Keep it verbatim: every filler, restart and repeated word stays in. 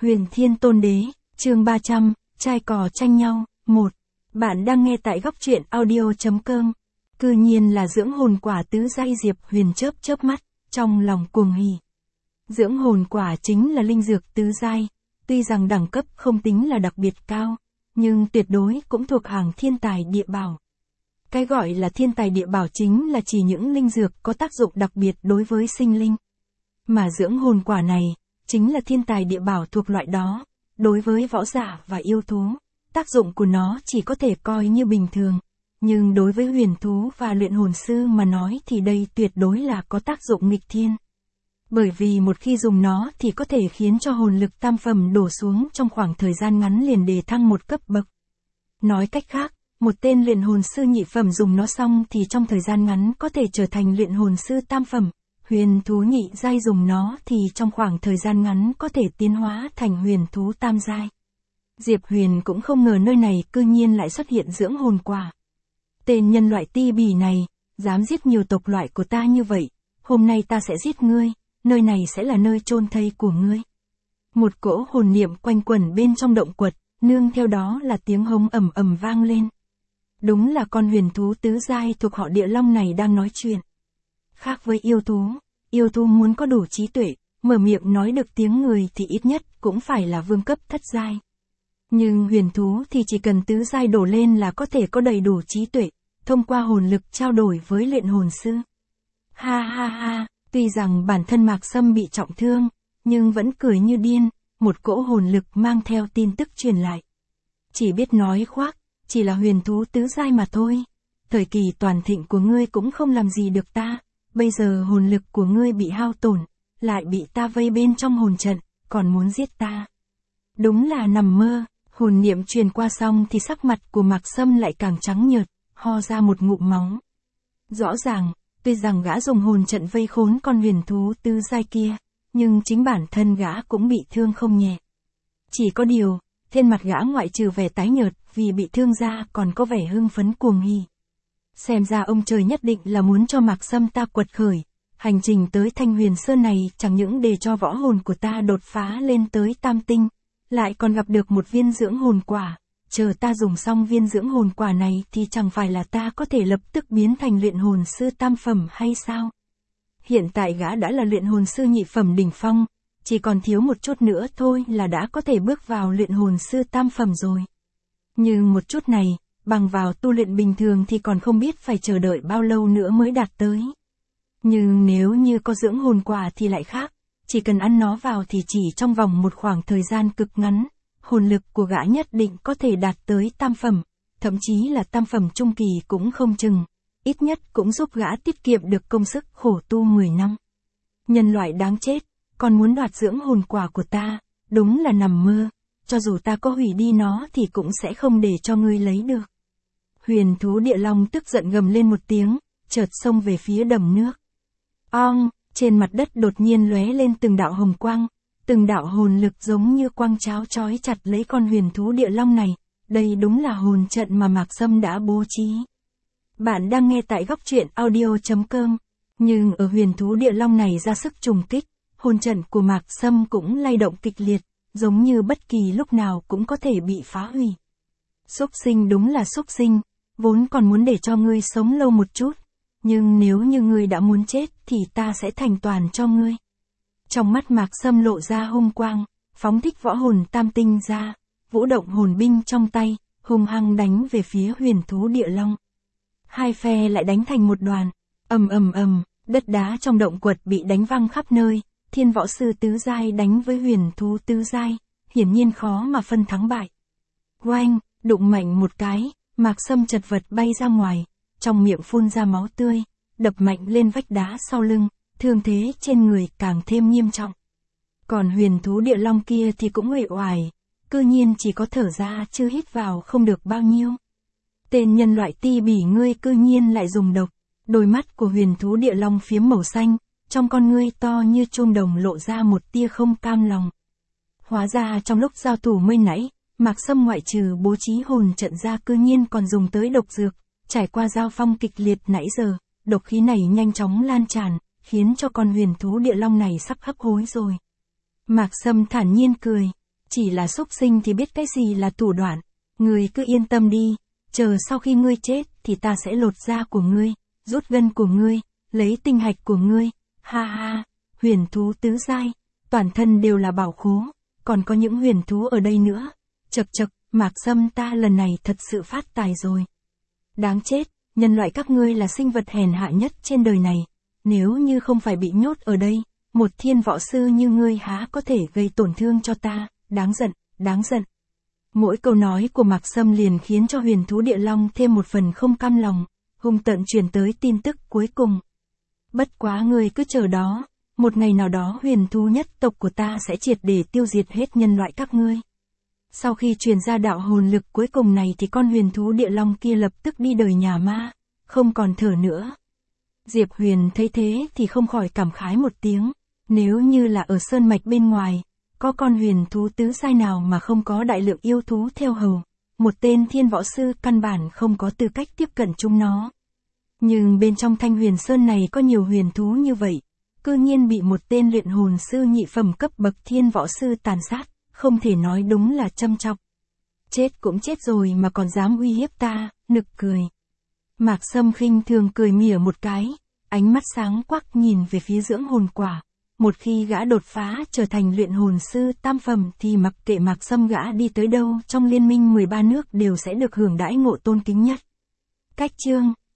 Huyền Thiên Tôn Đế, chương ba trăm, trai cò tranh nhau, một. Bạn đang nghe tại góc truyện audio.com. Cư nhiên là dưỡng hồn quả tứ giai. Diệp Huyền chớp chớp mắt, trong lòng cuồng hỉ. Dưỡng hồn quả chính là linh dược tứ giai, tuy rằng đẳng cấp không tính là đặc biệt cao, nhưng tuyệt đối cũng thuộc hàng thiên tài địa bảo. Cái gọi là thiên tài địa bảo chính là chỉ những linh dược có tác dụng đặc biệt đối với sinh linh. Mà dưỡng hồn quả này, chính là thiên tài địa bảo thuộc loại đó, đối với võ giả và yêu thú, tác dụng của nó chỉ có thể coi như bình thường, nhưng đối với huyền thú và luyện hồn sư mà nói thì đây tuyệt đối là có tác dụng nghịch thiên. Bởi vì một khi dùng nó thì có thể khiến cho hồn lực tam phẩm đổ xuống trong khoảng thời gian ngắn liền đề thăng một cấp bậc. Nói cách khác, một tên luyện hồn sư nhị phẩm dùng nó xong thì trong thời gian ngắn có thể trở thành luyện hồn sư tam phẩm. Huyền thú nhị giai dùng nó thì trong khoảng thời gian ngắn có thể tiến hóa thành huyền thú tam giai. Diệp Huyền cũng không ngờ nơi này cư nhiên lại xuất hiện dưỡng hồn quả. Tên nhân loại ti bỉ này, dám giết nhiều tộc loại của ta như vậy, hôm nay ta sẽ giết ngươi, nơi này sẽ là nơi chôn thây của ngươi. Một cỗ hồn niệm quanh quẩn bên trong động quật, nương theo đó là tiếng hống ầm ầm vang lên. Đúng là con huyền thú tứ giai thuộc họ Địa Long này đang nói chuyện. Khác với yêu thú, yêu thú muốn có đủ trí tuệ, mở miệng nói được tiếng người thì ít nhất cũng phải là vương cấp thất giai. Nhưng huyền thú thì chỉ cần tứ giai đổ lên là có thể có đầy đủ trí tuệ, thông qua hồn lực trao đổi với luyện hồn sư. Ha ha ha, tuy rằng bản thân Mạc Sâm bị trọng thương, nhưng vẫn cười như điên, một cỗ hồn lực mang theo tin tức truyền lại. Chỉ biết nói khoác, chỉ là huyền thú tứ giai mà thôi. Thời kỳ toàn thịnh của ngươi cũng không làm gì được ta. Bây giờ hồn lực của ngươi bị hao tổn, lại bị ta vây bên trong hồn trận, còn muốn giết ta. Đúng là nằm mơ. Hồn niệm truyền qua xong thì sắc mặt của Mạc Sâm lại càng trắng nhợt, ho ra một ngụm máu. Rõ ràng, tuy rằng gã dùng hồn trận vây khốn con huyền thú tứ giai kia, nhưng chính bản thân gã cũng bị thương không nhẹ. Chỉ có điều, trên mặt gã ngoại trừ vẻ tái nhợt vì bị thương ra còn có vẻ hưng phấn cuồng hỉ. Xem ra ông trời nhất định là muốn cho Mạc Sâm ta quật khởi. Hành trình tới Thanh Huyền Sơn này chẳng những để cho võ hồn của ta đột phá lên tới tam tinh, lại còn gặp được một viên dưỡng hồn quả. Chờ ta dùng xong viên dưỡng hồn quả này thì chẳng phải là ta có thể lập tức biến thành luyện hồn sư tam phẩm hay sao? Hiện tại gã đã là luyện hồn sư nhị phẩm đỉnh phong, chỉ còn thiếu một chút nữa thôi là đã có thể bước vào luyện hồn sư tam phẩm rồi. Nhưng một chút này, bằng vào tu luyện bình thường thì còn không biết phải chờ đợi bao lâu nữa mới đạt tới. Nhưng nếu như có dưỡng hồn quả thì lại khác, chỉ cần ăn nó vào thì chỉ trong vòng một khoảng thời gian cực ngắn, hồn lực của gã nhất định có thể đạt tới tam phẩm, thậm chí là tam phẩm trung kỳ cũng không chừng, ít nhất cũng giúp gã tiết kiệm được công sức khổ tu mười năm. Nhân loại đáng chết, còn muốn đoạt dưỡng hồn quả của ta, đúng là nằm mơ, cho dù ta có hủy đi nó thì cũng sẽ không để cho ngươi lấy được. Huyền thú Địa Long tức giận gầm lên một tiếng, chợt xông về phía đầm nước. Ong, trên mặt đất đột nhiên lóe lên từng đạo hồng quang, từng đạo hồn lực giống như quang cháo trói chặt lấy con huyền thú Địa Long này, đây đúng là hồn trận mà Mạc Sâm đã bố trí. Bạn đang nghe tại góc truyện audio.com, nhưng ở huyền thú Địa Long này ra sức trùng kích, hồn trận của Mạc Sâm cũng lay động kịch liệt, giống như bất kỳ lúc nào cũng có thể bị phá hủy. Xúc sinh đúng là xúc sinh, vốn còn muốn để cho ngươi sống lâu một chút, nhưng nếu như ngươi đã muốn chết thì ta sẽ thành toàn cho ngươi. Trong mắt Mạc Sâm lộ ra hung quang, phóng thích võ hồn tam tinh ra, vũ động hồn binh trong tay, hung hăng đánh về phía huyền thú Địa Long. Hai phe lại đánh thành một đoàn, ầm ầm ầm, đất đá trong động quật bị đánh văng khắp nơi, thiên võ sư tứ giai đánh với huyền thú tứ giai, hiển nhiên khó mà phân thắng bại. Oanh, đụng mạnh một cái, Mạc Sâm chật vật bay ra ngoài, trong miệng phun ra máu tươi, đập mạnh lên vách đá sau lưng, thương thế trên người càng thêm nghiêm trọng. Còn huyền thú Địa Long kia thì cũng uể oải, cư nhiên chỉ có thở ra chứ hít vào không được bao nhiêu. Tên nhân loại ti bỉ ngươi cư nhiên lại dùng độc. Đôi mắt của huyền thú Địa Long phiếm màu xanh, trong con ngươi to như chuông đồng lộ ra một tia không cam lòng. Hóa ra trong lúc giao thủ mới nãy, Mạc Sâm ngoại trừ bố trí hồn trận ra cư nhiên còn dùng tới độc dược. Trải qua giao phong kịch liệt nãy giờ, độc khí này nhanh chóng lan tràn, khiến cho con huyền thú Địa Long này sắp hấp hối rồi. Mạc Sâm thản nhiên cười. chỉ là súc sinh thì biết cái gì là thủ đoạn. Ngươi cứ yên tâm đi, chờ sau khi ngươi chết thì ta sẽ lột da của ngươi, rút gân của ngươi, lấy tinh hạch của ngươi. Ha ha, huyền thú tứ giai, toàn thân đều là bảo khố, còn có những huyền thú ở đây nữa. Chậc chậc, Mạc Sâm ta lần này thật sự phát tài rồi. Đáng chết, nhân loại các ngươi là sinh vật hèn hạ nhất trên đời này. Nếu như không phải bị nhốt ở đây, một thiên võ sư như ngươi há có thể gây tổn thương cho ta, đáng giận, đáng giận. Mỗi câu nói của Mạc Sâm liền khiến cho huyền thú địa long thêm một phần không cam lòng, hung tợn truyền tới tin tức cuối cùng. Bất quá ngươi cứ chờ đó, một ngày nào đó huyền thú nhất tộc của ta sẽ triệt để tiêu diệt hết nhân loại các ngươi. Sau khi truyền ra đạo hồn lực cuối cùng này thì con huyền thú địa long kia lập tức đi đời nhà ma, không còn thở nữa. Diệp Huyền thấy thế thì không khỏi cảm khái một tiếng, nếu như là ở sơn mạch bên ngoài, có con huyền thú tứ giai nào mà không có đại lượng yêu thú theo hầu, một tên thiên võ sư căn bản không có tư cách tiếp cận chúng nó. Nhưng bên trong Thanh Huyền Sơn này có nhiều huyền thú như vậy, cư nhiên bị một tên luyện hồn sư nhị phẩm cấp bậc thiên võ sư tàn sát, không thể nói đúng là châm chọc. Chết cũng chết rồi mà còn dám uy hiếp ta, nực cười. Mạc Sâm khinh thường cười mỉa một cái, ánh mắt sáng quắc nhìn về phía dưỡng hồn quả. Một khi gã đột phá trở thành luyện hồn sư tam phẩm thì mặc kệ Mạc Sâm gã đi tới đâu trong liên minh mười ba nước đều sẽ được hưởng đãi ngộ tôn kính nhất. Cách chương